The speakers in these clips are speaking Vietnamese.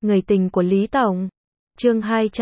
Người tình của Lý Tổng. Chương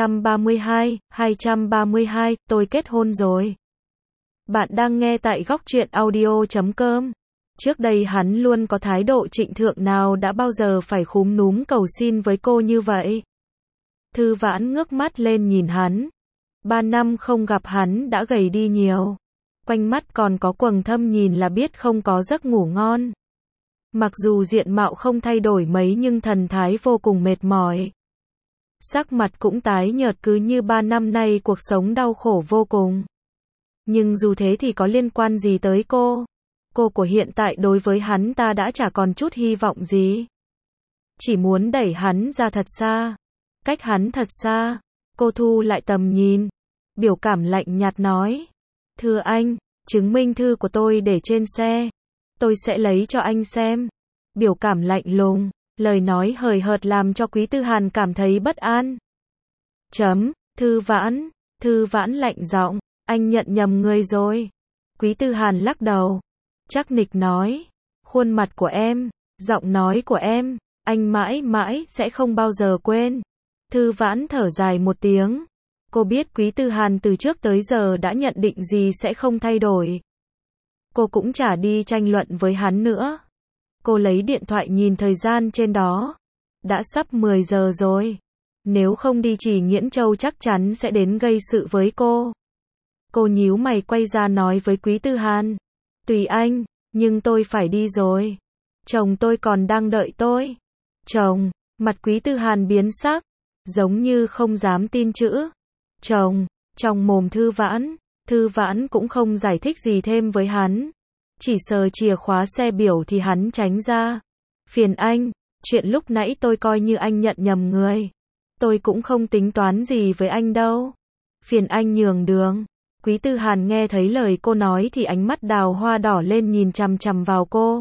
232, tôi kết hôn rồi. Bạn đang nghe tại góc truyện audio.com. Trước đây hắn luôn có thái độ trịnh thượng, nào đã bao giờ phải khúm núm cầu xin với cô như vậy. Thư Vãn ngước mắt lên nhìn hắn. 3 năm không gặp hắn đã gầy đi nhiều. Quanh mắt còn có quầng thâm, nhìn là biết không có giấc ngủ ngon. Mặc dù diện mạo không thay đổi mấy nhưng thần thái vô cùng mệt mỏi. Sắc mặt cũng tái nhợt, cứ như 3 năm nay cuộc sống đau khổ vô cùng. Nhưng dù thế thì có liên quan gì tới cô? Cô của hiện tại đối với hắn ta đã chả còn chút hy vọng gì. Chỉ muốn đẩy hắn ra thật xa. Cách hắn thật xa. Cô thu lại tầm nhìn. Biểu cảm lạnh nhạt nói. Thưa anh, chứng minh thư của tôi để trên xe. Tôi sẽ lấy cho anh xem. Biểu cảm lạnh lùng, lời nói hời hợt làm cho Quý Tư Hàn cảm thấy bất an. Thư Vãn lạnh giọng, anh nhận nhầm người rồi. Quý Tư Hàn lắc đầu. Chắc nịch nói, khuôn mặt của em, giọng nói của em, anh mãi mãi sẽ không bao giờ quên. Thư Vãn thở dài một tiếng. Cô biết Quý Tư Hàn từ trước tới giờ đã nhận định gì sẽ không thay đổi. Cô cũng chả đi tranh luận với hắn nữa. Cô lấy điện thoại nhìn thời gian trên đó. Đã sắp 10 giờ rồi. Nếu không đi Chỉ Nghiễn Châu chắc chắn sẽ đến gây sự với cô. Cô nhíu mày quay ra nói với Quý Tư Hàn. Tùy anh, nhưng tôi phải đi rồi. Chồng tôi còn đang đợi tôi. Chồng, mặt Quý Tư Hàn biến sắc. Giống như không dám tin chữ. Chồng, trong mồm Thư Vãn cũng không giải thích gì thêm với hắn. Chỉ sờ chìa khóa xe biểu thì hắn tránh ra. Phiền anh, chuyện lúc nãy tôi coi như anh nhận nhầm người. Tôi cũng không tính toán gì với anh đâu. Phiền anh nhường đường. Quý Tư Hàn nghe thấy lời cô nói thì ánh mắt đào hoa đỏ lên, nhìn chằm chằm vào cô.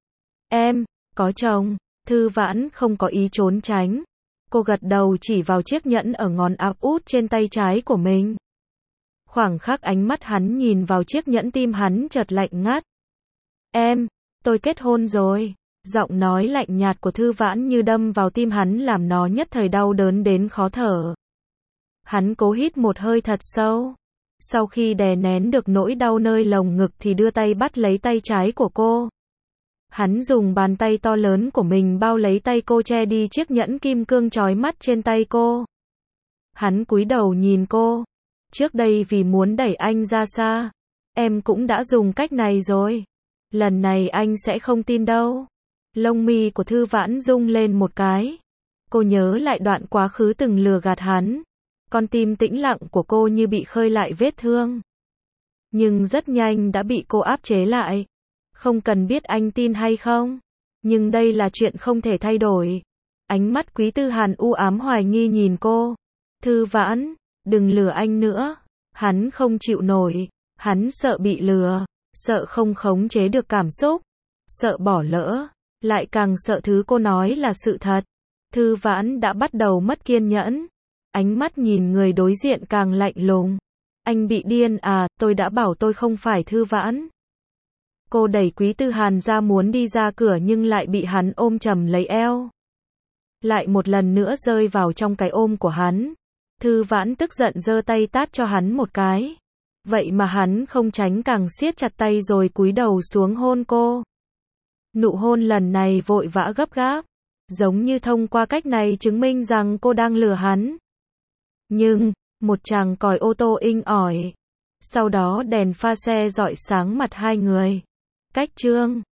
Em, có chồng. Thư Vãn không có ý trốn tránh. Cô gật đầu chỉ vào chiếc nhẫn ở ngón áp út trên tay trái của mình. Khoảng khắc ánh mắt hắn nhìn vào chiếc nhẫn, tim hắn chợt lạnh ngắt. Em, tôi kết hôn rồi. Giọng nói lạnh nhạt của Thư Vãn như đâm vào tim hắn, làm nó nhất thời đau đớn đến khó thở. Hắn cố hít một hơi thật sâu. Sau khi đè nén được nỗi đau nơi lồng ngực thì đưa tay bắt lấy tay trái của cô. Hắn dùng bàn tay to lớn của mình bao lấy tay cô, che đi chiếc nhẫn kim cương chói mắt trên tay cô. Hắn cúi đầu nhìn cô. Trước đây vì muốn đẩy anh ra xa, em cũng đã dùng cách này rồi. Lần này anh sẽ không tin đâu. Lông mi của Thư Vãn rung lên một cái. Cô nhớ lại đoạn quá khứ từng lừa gạt hắn. Con tim tĩnh lặng của cô như bị khơi lại vết thương. Nhưng rất nhanh đã bị cô áp chế lại. Không cần biết anh tin hay không. Nhưng đây là chuyện không thể thay đổi. Ánh mắt Quý Tư Hàn u ám hoài nghi nhìn cô. Thư Vãn, đừng lừa anh nữa. Hắn không chịu nổi. Hắn sợ bị lừa. Sợ không khống chế được cảm xúc. Sợ bỏ lỡ. Lại càng sợ thứ cô nói là sự thật. Thư Vãn đã bắt đầu mất kiên nhẫn. Ánh mắt nhìn người đối diện càng lạnh lùng. Anh bị điên à, tôi đã bảo tôi không phải Thư Vãn. Cô đẩy Quý Tư Hàn ra muốn đi ra cửa nhưng lại bị hắn ôm chầm lấy eo. Lại một lần nữa rơi vào trong cái ôm của hắn. Thư Vãn tức giận giơ tay tát cho hắn một cái. Vậy mà hắn không tránh, càng siết chặt tay rồi cúi đầu xuống hôn cô. Nụ hôn lần này vội vã gấp gáp. Giống như thông qua cách này chứng minh rằng cô đang lừa hắn. Nhưng, một chàng còi ô tô inh ỏi. Sau đó đèn pha xe rọi sáng mặt hai người. Cách chương